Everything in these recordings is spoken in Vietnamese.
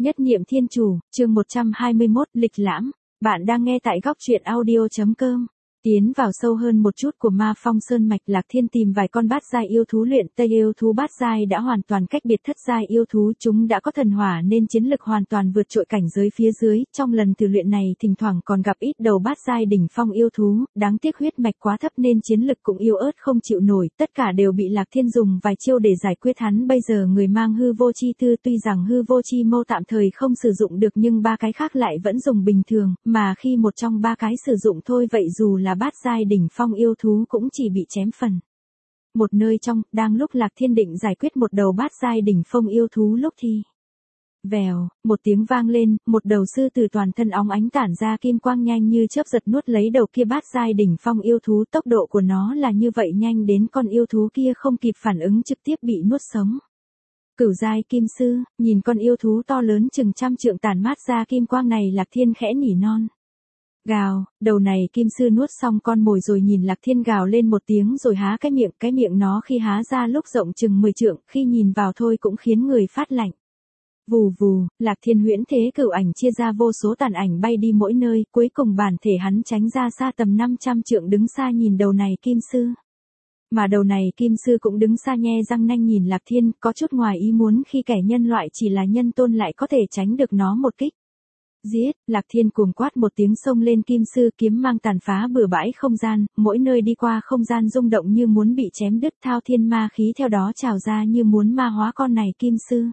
Nhất niệm thiên chủ, chương 121, lịch lãm. Bạn đang nghe tại góc truyện audio.com. Tiến vào sâu hơn một chút của Ma Phong Sơn mạch, Lạc Thiên tìm vài con bát giai yêu thú luyện. Tây yêu thú bát giai đã hoàn toàn cách biệt thất giai yêu thú, chúng đã có thần hỏa nên chiến lực hoàn toàn vượt trội cảnh giới phía dưới. Trong lần thử luyện này thỉnh thoảng còn gặp ít đầu bát giai đỉnh phong yêu thú, đáng tiếc huyết mạch quá thấp nên chiến lực cũng yếu ớt không chịu nổi, tất cả đều bị Lạc Thiên dùng vài chiêu để giải quyết hắn. Bây giờ người mang hư vô chi thư, tuy rằng hư vô chi mâu tạm thời không sử dụng được nhưng ba cái khác lại vẫn dùng bình thường, mà khi một trong ba cái sử dụng thôi vậy dù là bát giai đỉnh phong yêu thú cũng chỉ bị chém phần. Một nơi trong, đang lúc Lạc Thiên định giải quyết một đầu bát giai đỉnh phong yêu thú lúc thì vèo, một tiếng vang lên, một đầu sư tử toàn thân óng ánh tản ra kim quang nhanh như chớp giật nuốt lấy đầu kia bát giai đỉnh phong yêu thú. Tốc độ của nó là như vậy nhanh đến con yêu thú kia không kịp phản ứng trực tiếp bị nuốt sống. Cửu giai kim sư, nhìn con yêu thú to lớn chừng trăm trượng tản mát ra kim quang này, Lạc Thiên khẽ nỉ non. Gào, đầu này kim sư nuốt xong con mồi rồi nhìn Lạc Thiên gào lên một tiếng rồi há cái miệng nó khi há ra lúc rộng chừng 10 trượng, khi nhìn vào thôi cũng khiến người phát lạnh. Vù vù, Lạc Thiên huyễn thế cửu ảnh chia ra vô số tàn ảnh bay đi mỗi nơi, cuối cùng bản thể hắn tránh ra xa tầm 500 trượng đứng xa nhìn đầu này kim sư. Mà đầu này kim sư cũng đứng xa nhe răng nanh nhìn Lạc Thiên, có chút ngoài ý muốn khi kẻ nhân loại chỉ là nhân tôn lại có thể tránh được nó một kích. Giết, Lạc Thiên cuồng quát một tiếng xông lên kim sư, kiếm mang tàn phá bừa bãi không gian, mỗi nơi đi qua không gian rung động như muốn bị chém đứt, thao thiên ma khí theo đó trào ra như muốn ma hóa con này kim sư.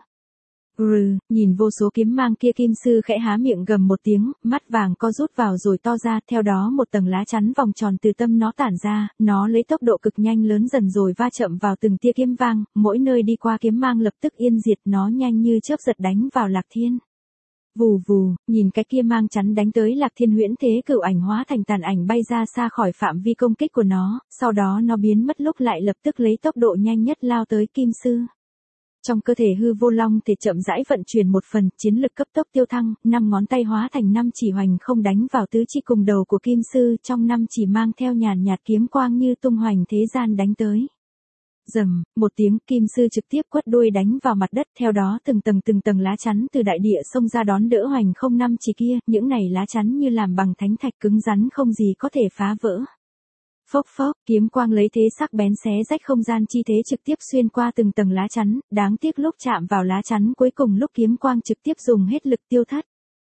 Nhìn vô số kiếm mang kia, kim sư khẽ há miệng gầm một tiếng, mắt vàng co rút vào rồi to ra, theo đó một tầng lá chắn vòng tròn từ tâm nó tản ra, nó lấy tốc độ cực nhanh lớn dần rồi va chậm vào từng tia kiếm vang, mỗi nơi đi qua kiếm mang lập tức yên diệt, nó nhanh như chớp giật đánh vào Lạc Thiên. Vù vù, nhìn cái kia mang chắn đánh tới, Lạc Thiên huyễn thế cửu ảnh hóa thành tàn ảnh bay ra xa khỏi phạm vi công kích của nó, sau đó nó biến mất lúc lại lập tức lấy tốc độ nhanh nhất lao tới kim sư. Trong cơ thể hư vô long thể chậm rãi vận chuyển một phần, chiến lực cấp tốc tiêu thăng, 5 ngón tay hóa thành 5 chỉ hoành không đánh vào tứ chi cùng đầu của kim sư, trong 5 chỉ mang theo nhàn nhạt kiếm quang như tung hoành thế gian đánh tới. Rầm, một tiếng, kim sư trực tiếp quất đuôi đánh vào mặt đất, theo đó từng tầng lá chắn từ đại địa xông ra đón đỡ hoành không 5 chỉ kia, những này lá chắn như làm bằng thánh thạch cứng rắn không gì có thể phá vỡ. Phốc phốc, kiếm quang lấy thế sắc bén xé rách không gian chi thế trực tiếp xuyên qua từng tầng lá chắn, đáng tiếc lúc chạm vào lá chắn cuối cùng lúc kiếm quang trực tiếp dùng hết lực tiêu thất.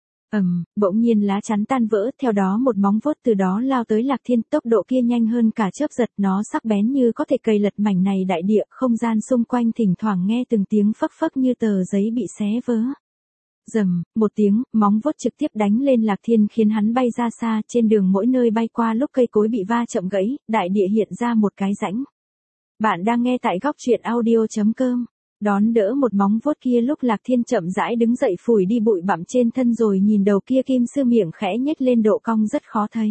Bỗng nhiên lá chắn tan vỡ, theo đó một móng vuốt từ đó lao tới Lạc Thiên, tốc độ kia nhanh hơn cả chớp giật, nó sắc bén như có thể cày lật mảnh này đại địa, không gian xung quanh thỉnh thoảng nghe từng tiếng phấc phấc như tờ giấy bị xé vỡ. Rầm, một tiếng, móng vuốt trực tiếp đánh lên Lạc Thiên khiến hắn bay ra xa, trên đường mỗi nơi bay qua lúc cây cối bị va chậm gãy, đại địa hiện ra một cái rãnh. Bạn đang nghe tại góc truyện audio.com. Đón đỡ một móng vuốt kia lúc Lạc Thiên chậm rãi đứng dậy phủi đi bụi bặm trên thân rồi nhìn đầu kia kim sư miệng khẽ nhếch lên độ cong rất khó thấy.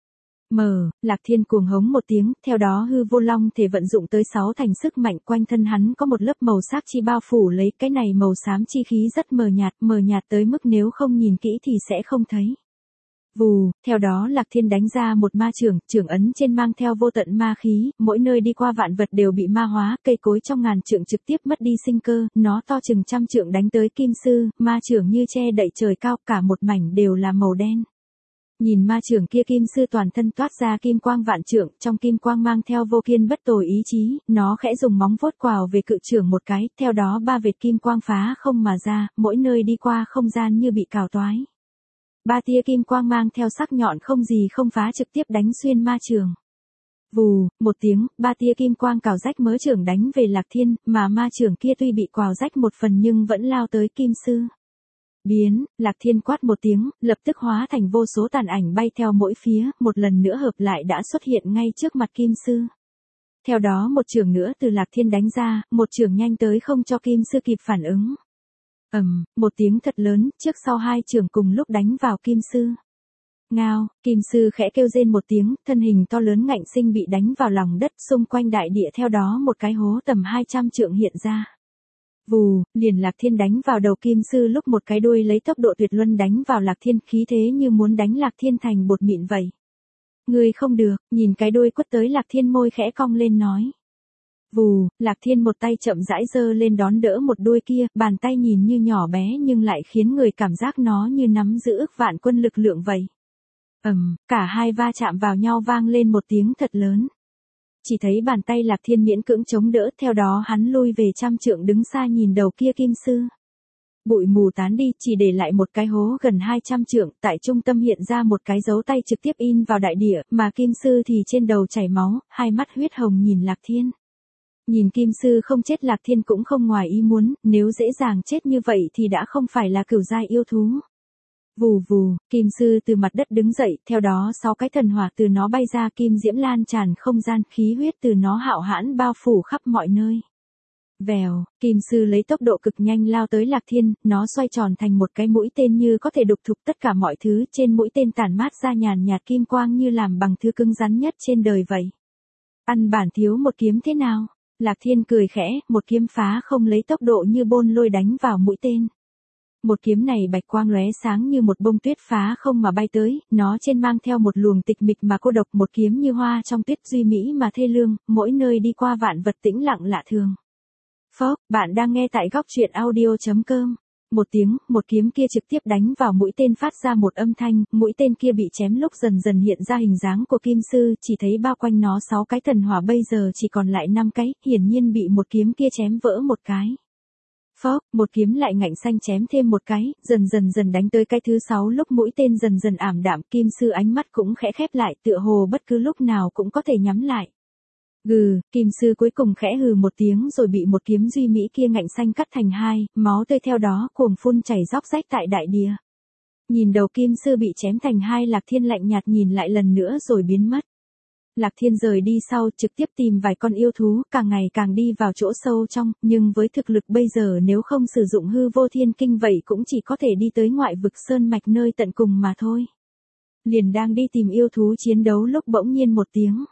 Lạc Thiên cuồng hống một tiếng, theo đó hư vô long thể vận dụng tới 6 thành sức mạnh, quanh thân hắn có một lớp màu sắc chi bao phủ lấy, cái này màu xám chi khí rất mờ nhạt tới mức nếu không nhìn kỹ thì sẽ không thấy. Vù, theo đó Lạc Thiên đánh ra một ma trưởng ấn trên mang theo vô tận ma khí, mỗi nơi đi qua vạn vật đều bị ma hóa, cây cối trong ngàn trượng trực tiếp mất đi sinh cơ, nó to chừng trăm trượng đánh tới kim sư, ma trưởng như che đậy trời cao, cả một mảnh đều là màu đen. Nhìn ma trưởng kia, kim sư toàn thân toát ra kim quang vạn trượng, trong kim quang mang theo vô kiên bất tồi ý chí, nó khẽ dùng móng vuốt quào về cự trưởng một cái, theo đó 3 vệt kim quang phá không mà ra, mỗi nơi đi qua không gian như bị cào toái. 3 tia kim quang mang theo sắc nhọn không gì không phá trực tiếp đánh xuyên ma trường. Vù, một tiếng, 3 tia kim quang cào rách mớ trưởng đánh về Lạc Thiên, mà ma trưởng kia tuy bị quào rách một phần nhưng vẫn lao tới kim sư. Biến, Lạc Thiên quát một tiếng, lập tức hóa thành vô số tàn ảnh bay theo mỗi phía, một lần nữa hợp lại đã xuất hiện ngay trước mặt kim sư. Theo đó một chưởng nữa từ Lạc Thiên đánh ra, một chưởng nhanh tới không cho kim sư kịp phản ứng. Một tiếng thật lớn, trước sau 2 chưởng cùng lúc đánh vào kim sư. Ngao, kim sư khẽ kêu rên một tiếng, thân hình to lớn ngạnh sinh bị đánh vào lòng đất, xung quanh đại địa theo đó một cái hố tầm 200 trượng hiện ra. Vù, liền Lạc Thiên đánh vào đầu kim sư lúc một cái đuôi lấy tốc độ tuyệt luân đánh vào Lạc Thiên, khí thế như muốn đánh Lạc Thiên thành bột mịn vậy. Ngươi không được, nhìn cái đuôi quất tới Lạc Thiên môi khẽ cong lên nói. Vù, Lạc Thiên một tay chậm rãi giơ lên đón đỡ một đuôi kia, bàn tay nhìn như nhỏ bé nhưng lại khiến người cảm giác nó như nắm giữ ức vạn quân lực lượng vậy. Cả hai va chạm vào nhau vang lên một tiếng thật lớn. Chỉ thấy bàn tay Lạc Thiên miễn cưỡng chống đỡ, theo đó hắn lui về trăm trượng đứng xa nhìn đầu kia kim sư. Bụi mù tán đi, chỉ để lại một cái hố gần 200 trượng, tại trung tâm hiện ra một cái dấu tay trực tiếp in vào đại địa, mà kim sư thì trên đầu chảy máu, hai mắt huyết hồng nhìn Lạc Thiên. Nhìn kim sư không chết, Lạc Thiên cũng không ngoài ý muốn, nếu dễ dàng chết như vậy thì đã không phải là cửu giai yêu thú. Vù vù, kim sư từ mặt đất đứng dậy, theo đó 6 cái thần hỏa từ nó bay ra, kim diễm lan tràn không gian, khí huyết từ nó hạo hãn bao phủ khắp mọi nơi. Vèo, kim sư lấy tốc độ cực nhanh lao tới Lạc Thiên, nó xoay tròn thành một cái mũi tên như có thể đục thủng tất cả mọi thứ, trên mũi tên tản mát ra nhàn nhạt kim quang như làm bằng thứ cứng rắn nhất trên đời vậy. Ăn bản thiếu một kiếm thế nào? Lạc Thiên cười khẽ, một kiếm phá không lấy tốc độ như bôn lôi đánh vào mũi tên. Một kiếm này bạch quang lóe sáng như một bông tuyết phá không mà bay tới, nó trên mang theo một luồng tịch mịch mà cô độc, một kiếm như hoa trong tuyết duy mỹ mà thê lương, mỗi nơi đi qua vạn vật tĩnh lặng lạ thường. Phốc, bạn đang nghe tại góc truyện audio.com. Một tiếng, một kiếm kia trực tiếp đánh vào mũi tên phát ra một âm thanh, mũi tên kia bị chém lúc dần dần hiện ra hình dáng của kim sư, chỉ thấy bao quanh nó 6 cái thần hỏa bây giờ chỉ còn lại 5 cái, hiển nhiên bị một kiếm kia chém vỡ một cái. Phốc, một kiếm lại ngạnh xanh chém thêm một cái, dần đánh tới cái thứ 6, lúc mũi tên dần dần ảm đạm, kim sư ánh mắt cũng khẽ khép lại, tựa hồ bất cứ lúc nào cũng có thể nhắm lại. Gừ, kim sư cuối cùng khẽ hừ một tiếng rồi bị một kiếm duy mỹ kia ngạnh xanh cắt thành hai, máu tươi theo đó cuồng phun chảy róc rách tại đại địa. Nhìn đầu kim sư bị chém thành hai, Lạc Thiên lạnh nhạt nhìn lại lần nữa rồi biến mất. Lạc Thiên rời đi sau, trực tiếp tìm vài con yêu thú, càng ngày càng đi vào chỗ sâu trong, nhưng với thực lực bây giờ nếu không sử dụng hư vô thiên kinh vậy cũng chỉ có thể đi tới ngoại vực sơn mạch nơi tận cùng mà thôi. Liền đang đi tìm yêu thú chiến đấu lúc bỗng nhiên một tiếng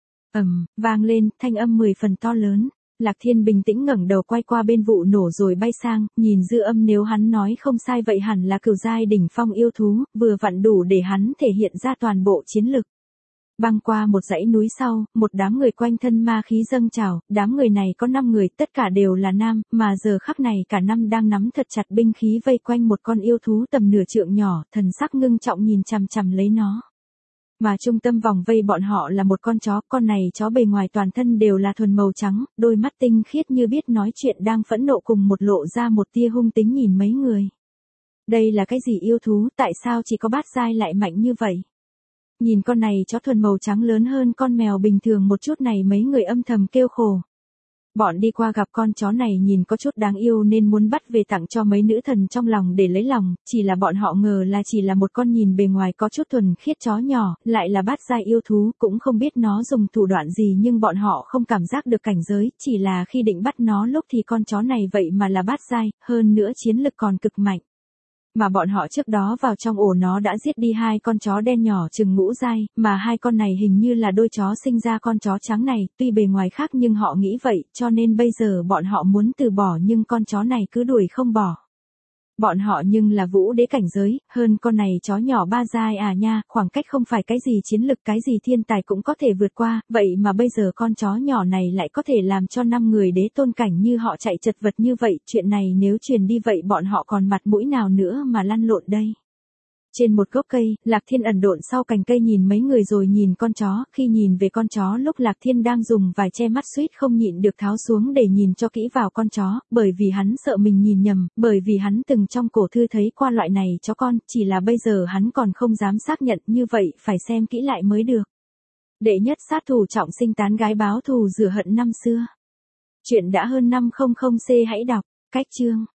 vang lên, thanh âm 10 phần to lớn. Lạc Thiên bình tĩnh ngẩng đầu quay qua bên vụ nổ rồi bay sang, nhìn dư âm, nếu hắn nói không sai vậy hẳn là cửu giai đỉnh phong yêu thú, vừa vặn đủ để hắn thể hiện ra toàn bộ chiến lực. Băng qua một dãy núi sau, một đám người quanh thân ma khí dâng trào, đám người này có 5 người, tất cả đều là nam, mà giờ khắc này cả năm đang nắm thật chặt binh khí vây quanh một con yêu thú tầm nửa trượng nhỏ, thần sắc ngưng trọng nhìn chằm chằm lấy nó. Mà trung tâm vòng vây bọn họ là một con chó, con này chó bề ngoài toàn thân đều là thuần màu trắng, đôi mắt tinh khiết như biết nói chuyện, đang phẫn nộ cùng một lộ ra một tia hung tính nhìn mấy người. Đây là cái gì yêu thú, tại sao chỉ có bát giai lại mạnh như vậy? Nhìn con này chó thuần màu trắng lớn hơn con mèo bình thường một chút này, mấy người âm thầm kêu khổ. Bọn đi qua gặp con chó này nhìn có chút đáng yêu nên muốn bắt về tặng cho mấy nữ thần trong lòng để lấy lòng, chỉ là bọn họ ngờ là chỉ là một con nhìn bề ngoài có chút thuần khiết chó nhỏ, lại là bát giai yêu thú, cũng không biết nó dùng thủ đoạn gì, nhưng bọn họ không cảm giác được cảnh giới, chỉ là khi định bắt nó lúc thì con chó này vậy mà là bát giai, hơn nữa chiến lực còn cực mạnh. Mà bọn họ trước đó vào trong ổ nó đã giết đi 2 con chó đen nhỏ chừng ngũ giai, mà 2 con này hình như là đôi chó sinh ra con chó trắng này, tuy bề ngoài khác nhưng họ nghĩ vậy, cho nên bây giờ bọn họ muốn từ bỏ nhưng con chó này cứ đuổi không bỏ. Bọn họ nhưng là vũ đế cảnh giới, hơn con này chó nhỏ 3 giai à nha, khoảng cách không phải cái gì chiến lực cái gì thiên tài cũng có thể vượt qua, vậy mà bây giờ con chó nhỏ này lại có thể làm cho 5 người đế tôn cảnh như họ chạy chật vật như vậy, chuyện này nếu truyền đi vậy bọn họ còn mặt mũi nào nữa mà lăn lộn đây. Trên một gốc cây, Lạc Thiên ẩn độn sau cành cây nhìn mấy người rồi nhìn con chó, khi nhìn về con chó lúc Lạc Thiên đang dùng vài che mắt suýt không nhịn được tháo xuống để nhìn cho kỹ vào con chó, bởi vì hắn sợ mình nhìn nhầm, bởi vì hắn từng trong cổ thư thấy qua loại này chó con, chỉ là bây giờ hắn còn không dám xác nhận, như vậy phải xem kỹ lại mới được. Đệ nhất sát thủ trọng sinh tán gái báo thù rửa hận năm xưa. Chuyện đã hơn 500C hãy đọc, cách chương.